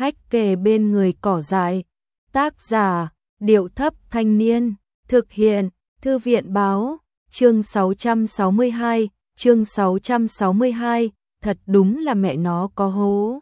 hách kề bên người cỏ dại. Tác giả, Điệu Thấp Thanh Niên. Thực hiện, Thư viện Báo. Chương 662, chương 662, thật đúng là mẹ nó có hố.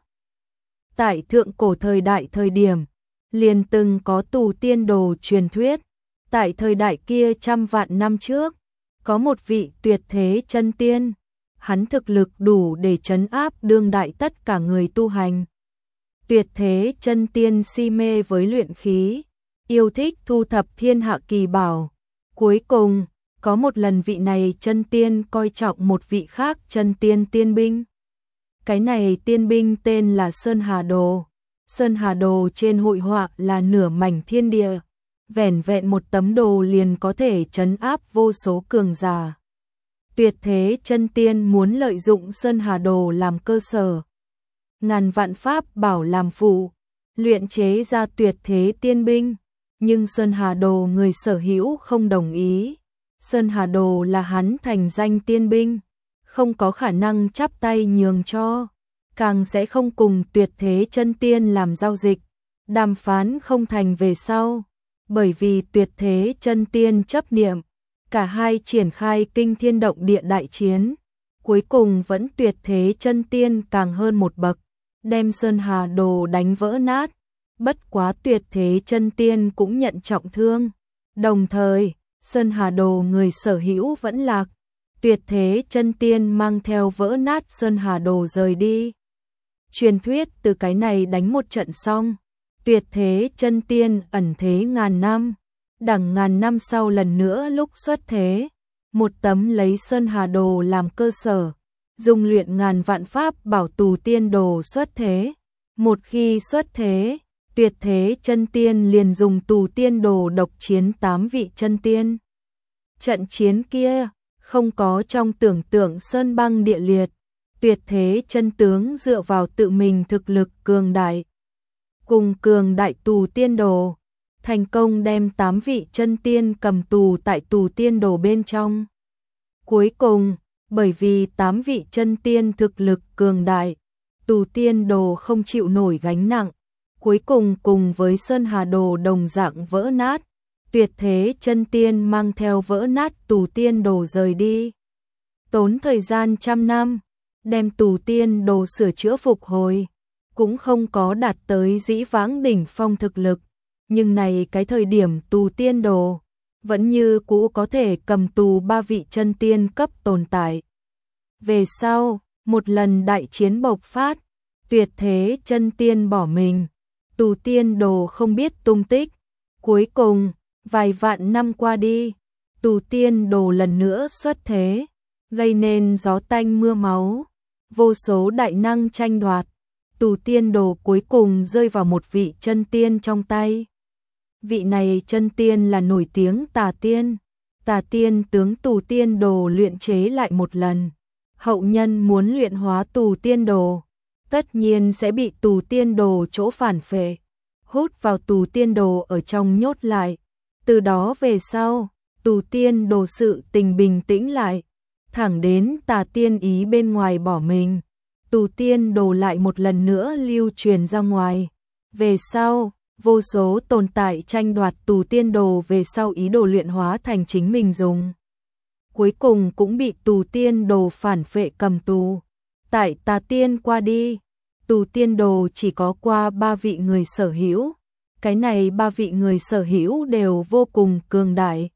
Tại thượng cổ thời đại thời điểm, liền từng có tù tiên đồ truyền thuyết. Tại thời đại kia trăm vạn năm trước, có một vị tuyệt thế chân tiên. Hắn thực lực đủ để trấn áp đương đại tất cả người tu hành. Tuyệt thế chân tiên si mê với luyện khí, yêu thích thu thập thiên hạ kỳ bảo. Cuối cùng, có một lần vị này chân tiên coi trọng một vị khác chân tiên tiên binh. Cái này tiên binh tên là Sơn Hà Đồ. Sơn Hà Đồ trên hội họa là nửa mảnh thiên địa. Vẻn vẹn một tấm đồ liền có thể trấn áp vô số cường giả. Tuyệt thế chân tiên muốn lợi dụng Sơn Hà Đồ làm cơ sở, ngàn vạn pháp bảo làm phụ, luyện chế ra tuyệt thế tiên binh. Nhưng Sơn Hà Đồ người sở hữu không đồng ý. Sơn Hà Đồ là hắn thành danh tiên binh, không có khả năng chắp tay nhường cho, càng sẽ không cùng tuyệt thế chân tiên làm giao dịch. Đàm phán không thành về sau, bởi vì tuyệt thế chân tiên chấp niệm, cả hai triển khai kinh thiên động địa đại chiến. Cuối cùng vẫn tuyệt thế chân tiên càng hơn một bậc, đem Sơn Hà Đồ đánh vỡ nát. Bất quá tuyệt thế chân tiên cũng nhận trọng thương. Đồng thời, Sơn Hà Đồ người sở hữu vẫn lạc. Tuyệt thế chân tiên mang theo vỡ nát Sơn Hà Đồ rời đi. Truyền thuyết từ cái này đánh một trận xong, tuyệt thế chân tiên ẩn thế ngàn năm. Đằng ngàn năm sau lần nữa lúc xuất thế, một tấm lấy Sơn Hà Đồ làm cơ sở, dùng luyện ngàn vạn pháp bảo tù tiên đồ xuất thế. Một khi xuất thế, tuyệt thế chân tiên liền dùng tù tiên đồ độc chiến 8 vị chân tiên. Trận chiến kia không có trong tưởng tượng sơn băng địa liệt. Tuyệt thế chân tướng dựa vào tự mình thực lực cường đại, cùng cường đại tù tiên đồ, thành công đem 8 vị chân tiên cầm tù tại tù tiên đồ bên trong. Cuối cùng, bởi vì 8 vị chân tiên thực lực cường đại, tù tiên đồ không chịu nổi gánh nặng, cuối cùng cùng với Sơn Hà Đồ đồng dạng vỡ nát. Tuyệt thế chân tiên mang theo vỡ nát tù tiên đồ rời đi. Tốn thời gian trăm năm, đem tù tiên đồ sửa chữa phục hồi, cũng không có đạt tới dĩ vãng đỉnh phong thực lực. Nhưng này cái thời điểm tù tiên đồ, vẫn như cũ có thể cầm tù 3 vị chân tiên cấp tồn tại. Về sau, một lần đại chiến bộc phát, tuyệt thế chân tiên bỏ mình, tù tiên đồ không biết tung tích. Cuối cùng, vài vạn năm qua đi, tù tiên đồ lần nữa xuất thế, gây nên gió tanh mưa máu, vô số đại năng tranh đoạt. Tù tiên đồ cuối cùng rơi vào một vị chân tiên trong tay. Vị này chân tiên là nổi tiếng Tà Tiên. Tà Tiên tướng tù tiên đồ luyện chế lại một lần. Hậu nhân muốn luyện hóa tù tiên đồ, tất nhiên sẽ bị tù tiên đồ chỗ phản phệ, hút vào tù tiên đồ ở trong nhốt lại. Từ đó về sau, tù tiên đồ sự tình bình tĩnh lại, thẳng đến Tà Tiên ý bên ngoài bỏ mình, tù tiên đồ lại một lần nữa lưu truyền ra ngoài. Về sau, vô số tồn tại tranh đoạt tù tiên đồ về sau ý đồ luyện hóa thành chính mình dùng. Cuối cùng cũng bị tù tiên đồ phản phệ cầm tù. Tại Tà Tiên qua đi, tù tiên đồ chỉ có qua 3 vị người sở hữu. Cái này 3 vị người sở hữu đều vô cùng cường đại.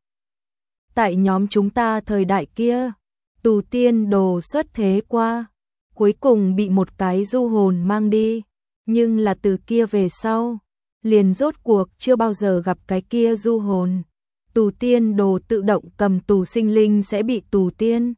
Tại nhóm chúng ta thời đại kia, tù tiên đồ xuất thế qua, cuối cùng bị một cái du hồn mang đi. Nhưng là từ kia về sau, liền rốt cuộc chưa bao giờ gặp cái kia du hồn. Tù tiên đồ tự động cầm tù sinh linh sẽ bị tù tiên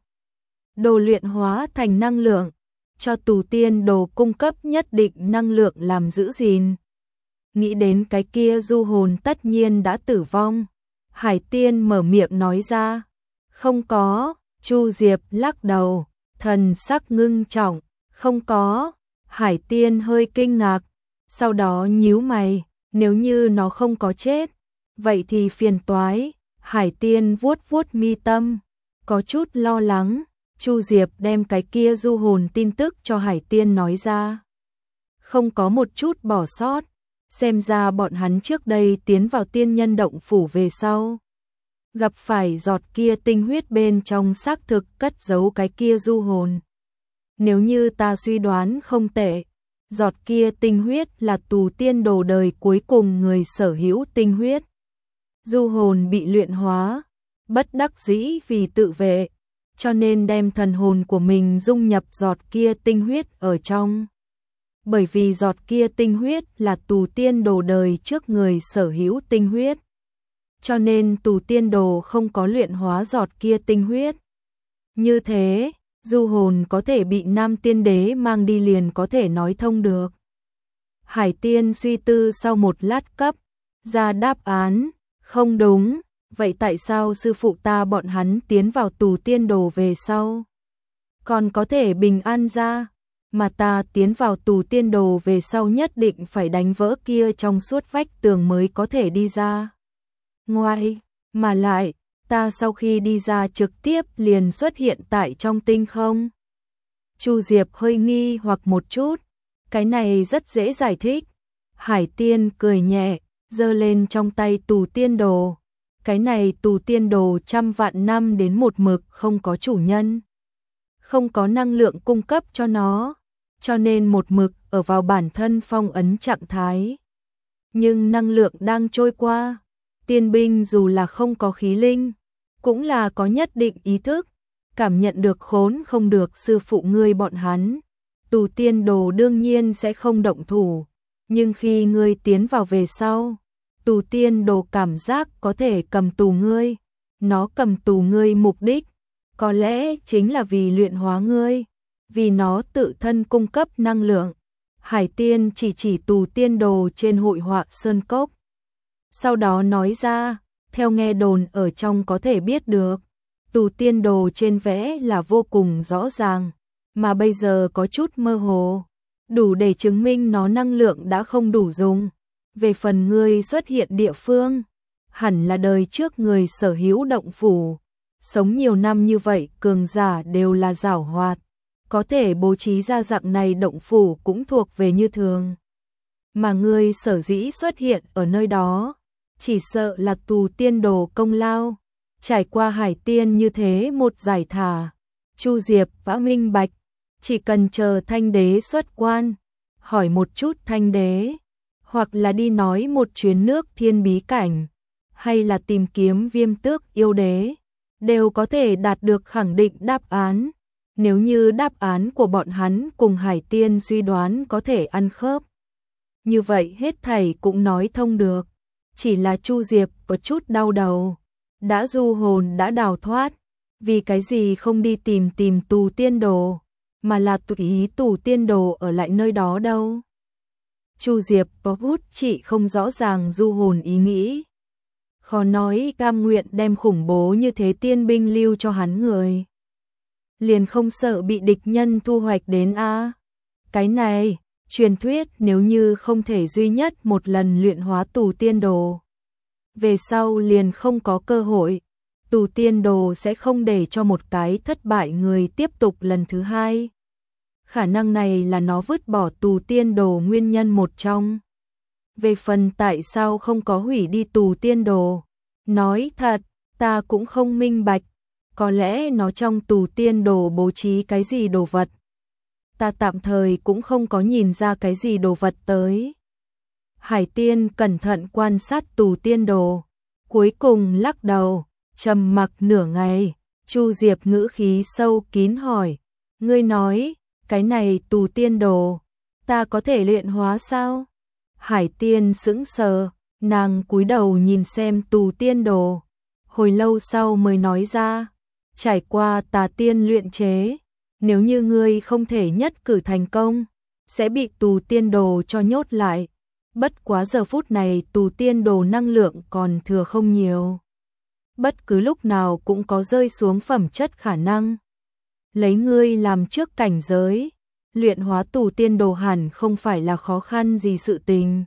đồ luyện hóa thành năng lượng, cho tù tiên đồ cung cấp nhất định năng lượng làm giữ gìn. Nghĩ đến cái kia du hồn tất nhiên đã tử vong, Hải Tiên mở miệng nói ra. Không có. Chu Diệp lắc đầu, thần sắc ngưng trọng. Không có. Hải Tiên hơi kinh ngạc, sau đó nhíu mày, nếu như nó không có chết, vậy thì phiền toái. Hải Tiên vuốt vuốt mi tâm, có chút lo lắng. Chu Diệp đem cái kia du hồn tin tức cho Hải Tiên nói ra. không có một chút bỏ sót. Xem ra bọn hắn trước đây tiến vào tiên nhân động phủ về sau, gặp phải giọt kia tinh huyết bên trong xác thực cất giấu cái kia du hồn. Nếu như ta suy đoán không tệ, giọt kia tinh huyết là tù tiên đồ đời cuối cùng người sở hữu tinh huyết. Du hồn bị luyện hóa, bất đắc dĩ vì tự vệ, cho nên đem thần hồn của mình dung nhập giọt kia tinh huyết ở trong. Bởi vì giọt kia tinh huyết là tù tiên đồ đời trước người sở hữu tinh huyết, cho nên tù tiên đồ không có luyện hóa giọt kia tinh huyết. Như thế, du hồn có thể bị Nam Tiên Đế mang đi liền có thể nói thông được. Hải Tiên suy tư sau một lát cấp ra đáp án, không đúng, vậy tại sao sư phụ ta bọn hắn tiến vào tù tiên đồ về sau còn có thể bình an ra, mà ta tiến vào tù tiên đồ về sau nhất định phải đánh vỡ kia trong suốt vách tường mới có thể đi ra ngoài, mà lại ta sau khi đi ra trực tiếp liền xuất hiện tại trong tinh không. Chu Diệp hơi nghi hoặc một chút, cái này rất dễ giải thích. Hải Tiên cười nhẹ, giơ lên trong tay tù tiên đồ. Cái này tù tiên đồ trăm vạn năm đến một mực không có chủ nhân, không có năng lượng cung cấp cho nó, cho nên một mực ở vào bản thân phong ấn trạng thái. Nhưng năng lượng đang trôi qua, tiên binh dù là không có khí linh, cũng là có nhất định ý thức, cảm nhận được khốn không được sư phụ ngươi bọn hắn. Tù tiên đồ đương nhiên sẽ không động thủ, nhưng khi ngươi tiến vào về sau, tù tiên đồ cảm giác có thể cầm tù ngươi. Nó cầm tù ngươi mục đích có lẽ chính là vì luyện hóa ngươi, vì nó tự thân cung cấp năng lượng. Hải Tiên chỉ tù tiên đồ trên hội họa sơn cốc. Sau đó nói ra, theo nghe đồn ở trong có thể biết được, tù tiên đồ trên vẽ là vô cùng rõ ràng, mà bây giờ có chút mơ hồ, đủ để chứng minh nó năng lượng đã không đủ dùng. Về phần ngươi xuất hiện địa phương, hẳn là đời trước người sở hữu động phủ, sống nhiều năm như vậy cường giả đều là giảo hoạt, có thể bố trí ra dạng này động phủ cũng thuộc về như thường. Mà ngươi sở dĩ xuất hiện ở nơi đó, chỉ sợ là tù tiên đồ công lao. Trải qua Hải Tiên như thế một giải thả, Chu Diệp đã minh bạch, chỉ cần chờ Thanh Đế xuất quan, hỏi một chút Thanh Đế, hoặc là đi nói một chuyến nước thiên bí cảnh, hay là tìm kiếm Viêm Tước yêu đế, đều có thể đạt được khẳng định đáp án. Nếu như đáp án của bọn hắn cùng Hải Tiên suy đoán có thể ăn khớp, như vậy hết thảy cũng nói thông được. Chỉ là Chu Diệp có chút đau đầu, đã du hồn đã đào thoát, vì cái gì không đi tìm tù tiên đồ, mà là tùy ý tù tiên đồ ở lại nơi đó đâu. Chu Diệp có hút chị không rõ ràng du hồn ý nghĩ, khó nói cam nguyện đem khủng bố như thế tiên binh lưu cho hắn người, liền không sợ bị địch nhân thu hoạch đến a? Cái này, truyền thuyết nếu như không thể duy nhất một lần luyện hóa tù tiên đồ, về sau liền không có cơ hội, tù tiên đồ sẽ không để cho một cái thất bại người tiếp tục lần thứ hai. Khả năng này là nó vứt bỏ tù tiên đồ nguyên nhân một trong. Về phần tại sao không có hủy đi tù tiên đồ, nói thật, ta cũng không minh bạch, có lẽ nó trong tù tiên đồ bố trí cái gì đồ vật. Ta tạm thời cũng không có nhìn ra cái gì đồ vật tới. Hải Tiên cẩn thận quan sát tù tiên đồ, cuối cùng lắc đầu, trầm mặc nửa ngày. Chu Diệp ngữ khí sâu kín hỏi, ngươi nói, cái này tù tiên đồ, ta có thể luyện hóa sao? Hải Tiên sững sờ, nàng cúi đầu nhìn xem tù tiên đồ, hồi lâu sau mới nói ra, trải qua tà tiên luyện chế, nếu như ngươi không thể nhất cử thành công, sẽ bị tù tiên đồ cho nhốt lại. Bất quá giờ phút này tù tiên đồ năng lượng còn thừa không nhiều, bất cứ lúc nào cũng có rơi xuống phẩm chất khả năng. Lấy ngươi làm trước cảnh giới, luyện hóa tù tiên đồ hẳn không phải là khó khăn gì sự tình.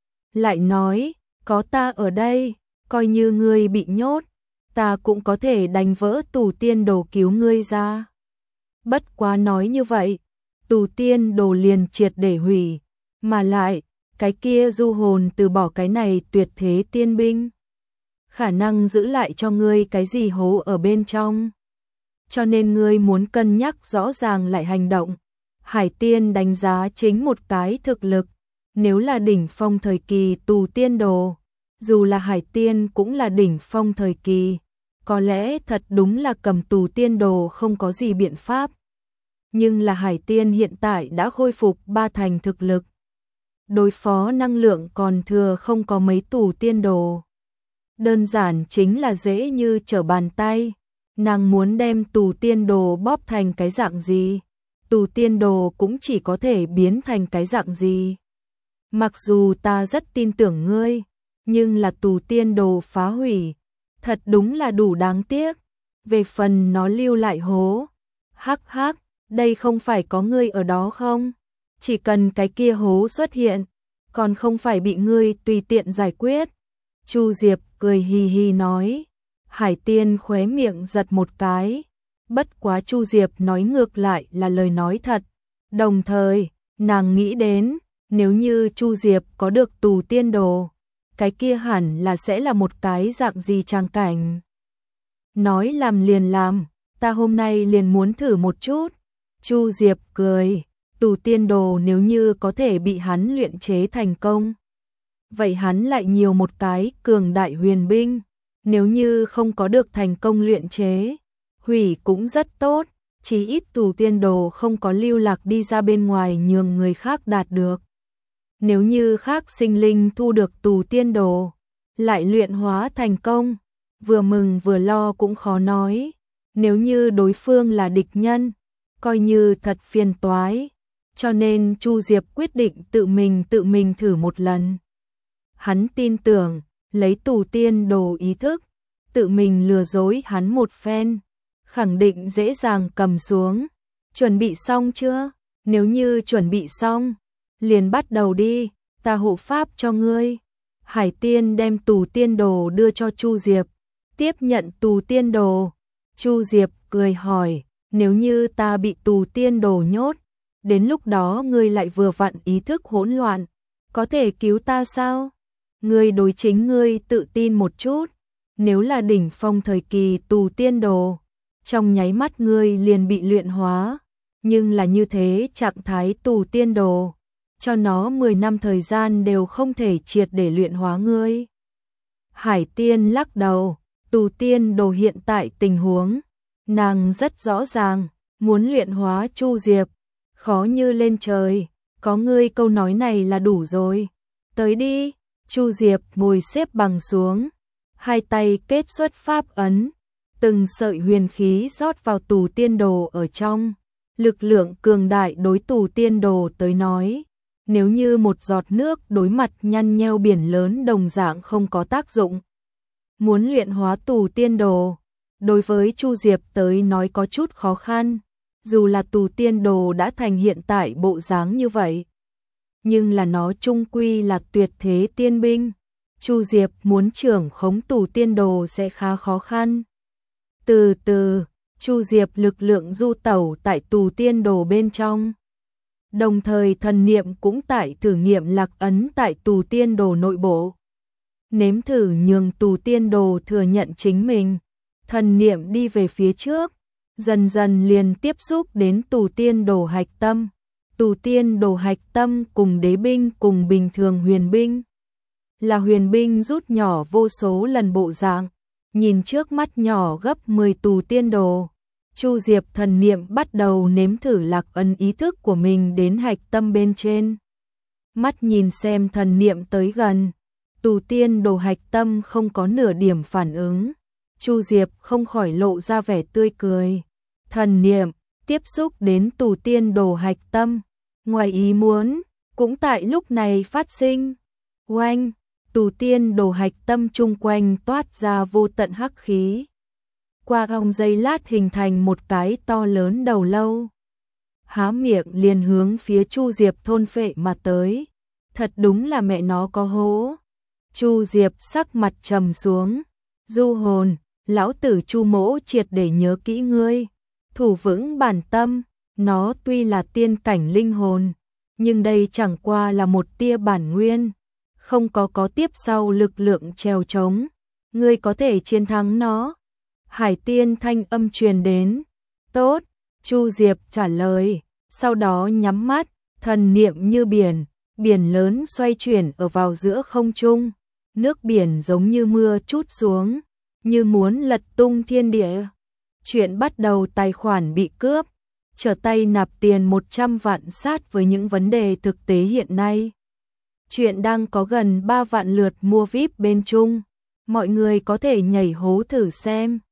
Lại nói, có ta ở đây, coi như ngươi bị nhốt, ta cũng có thể đánh vỡ tù tiên đồ cứu ngươi ra. Bất quá nói như vậy, tù tiên đồ liền triệt để hủy, Mà lại, cái kia du hồn từ bỏ cái này tuyệt thế tiên binh. Khả năng giữ lại cho ngươi cái gì hố ở bên trong. Cho nên ngươi muốn cân nhắc rõ ràng lại hành động. Hải Tiên đánh giá chính một cái thực lực. Nếu là đỉnh phong thời kỳ tù tiên đồ, dù là Hải Tiên cũng là đỉnh phong thời kỳ. Có lẽ thật đúng là cầm tù tiên đồ không có gì biện pháp. Nhưng là Hải Tiên hiện tại đã khôi phục 3 thành thực lực. Đối phó năng lượng còn thừa không có mấy tù tiên đồ. Đơn giản chính là dễ như trở bàn tay. Nàng muốn đem tù tiên đồ bóp thành cái dạng gì, tù tiên đồ cũng chỉ có thể biến thành cái dạng gì. Mặc dù ta rất tin tưởng ngươi, nhưng là tù tiên đồ phá hủy, thật đúng là đủ đáng tiếc. Về phần nó lưu lại hố, hắc hắc, đây không phải có ngươi ở đó không? Chỉ cần cái kia hố xuất hiện, còn không phải bị ngươi tùy tiện giải quyết. Chu Diệp cười hì hì nói. Hải Tiên khóe miệng giật một cái. Bất quá Chu Diệp nói ngược lại là lời nói thật. Đồng thời, nàng nghĩ đến, nếu như Chu Diệp có được tù tiên đồ, cái kia hẳn là sẽ là một cái dạng gì trang cảnh. Nói làm liền làm, ta hôm nay liền muốn thử một chút. Chu Diệp cười, tù tiên đồ nếu như có thể bị hắn luyện chế thành công, vậy hắn lại nhiều một cái cường đại huyền binh. Nếu như không có được thành công luyện chế, hủy cũng rất tốt, chí ít tù tiên đồ không có lưu lạc đi ra bên ngoài nhường người khác đạt được. Nếu như khác sinh linh thu được tù tiên đồ, lại luyện hóa thành công, vừa mừng vừa lo cũng khó nói. Nếu như đối phương là địch nhân, coi như thật phiền toái. Cho nên Chu Diệp quyết định tự mình thử một lần. Hắn tin tưởng, lấy tù tiên đồ ý thức, tự mình lừa dối hắn một phen, khẳng định dễ dàng cầm xuống. Chuẩn bị xong chưa? Nếu như chuẩn bị xong, liền bắt đầu đi, ta hộ pháp cho ngươi. Hải Tiên đem tù tiên đồ đưa cho Chu Diệp, tiếp nhận tù tiên đồ. Chu Diệp cười hỏi, nếu như ta bị tù tiên đồ nhốt, đến lúc đó ngươi lại vừa vặn ý thức hỗn loạn, có thể cứu ta sao? Ngươi đối chính ngươi tự tin một chút, nếu là đỉnh phong thời kỳ tù tiên đồ, trong nháy mắt ngươi liền bị luyện hóa, nhưng là như thế trạng thái tù tiên đồ, cho nó 10 năm thời gian đều không thể triệt để luyện hóa ngươi. Hải Tiên lắc đầu, tù tiên đồ hiện tại tình huống, nàng rất rõ ràng, muốn luyện hóa Chu Diệp, khó như lên trời, có ngươi câu nói này là đủ rồi. Tới đi. Chu Diệp ngồi xếp bằng xuống, hai tay kết xuất pháp ấn, từng sợi huyền khí rót vào tù tiên đồ ở trong. Lực lượng cường đại đối tù tiên đồ tới nói, nếu như một giọt nước đối mặt nhăn nheo biển lớn đồng dạng không có tác dụng. Muốn luyện hóa tù tiên đồ, đối với Chu Diệp tới nói có chút khó khăn, dù là tù tiên đồ đã thành hiện tại bộ dáng như vậy. Nhưng là nó chung quy là tuyệt thế tiên binh. Chu Diệp muốn trưởng khống tù tiên đồ sẽ khá khó khăn. Từ từ, Chu Diệp lực lượng du tẩu tại tù tiên đồ bên trong. Đồng thời thần niệm cũng tại thử nghiệm lạc ấn tại tù tiên đồ nội bộ. Nếm thử nhường tù tiên đồ thừa nhận chính mình. Thần niệm đi về phía trước, dần dần liền tiếp xúc đến tù tiên đồ hạch tâm. Tù tiên đồ hạch tâm cùng đế binh cùng bình thường huyền binh. Là huyền binh rút nhỏ vô số lần bộ dạng, nhìn trước mắt nhỏ gấp 10 tù tiên đồ. Chu Diệp thần niệm bắt đầu nếm thử lạc ấn ý thức của mình đến hạch tâm bên trên. Mắt nhìn xem thần niệm tới gần, tù tiên đồ hạch tâm không có nửa điểm phản ứng. Chu Diệp không khỏi lộ ra vẻ tươi cười. Thần niệm tiếp xúc đến tù tiên đồ hạch tâm. Ngoài ý muốn, cũng tại lúc này phát sinh. Oanh, tù tiên đồ hạch tâm chung quanh toát ra vô tận hắc khí. Qua vòng giây lát hình thành một cái to lớn đầu lâu. Há miệng liền hướng phía Chu Diệp thôn phệ mà tới. Thật đúng là mẹ nó có hố. Chu Diệp sắc mặt trầm xuống. Du hồn, lão tử Chu mỗ triệt để nhớ kỹ ngươi. Thủ vững bản tâm, nó tuy là tiên cảnh linh hồn, nhưng đây chẳng qua là một tia bản nguyên, không có tiếp sau lực lượng trèo trống, ngươi có thể chiến thắng nó. Hải Tiên thanh âm truyền đến. Tốt, Chu Diệp trả lời, sau đó nhắm mắt, thần niệm như biển, biển lớn xoay chuyển ở vào giữa không trung, nước biển giống như mưa trút xuống, như muốn lật tung thiên địa. Chuyện bắt đầu tài khoản bị cướp, trở tay nạp tiền 100 vạn sát với những vấn đề thực tế hiện nay. Chuyện đang có gần 3 vạn lượt mua VIP bên Trung, mọi người có thể nhảy hố thử xem.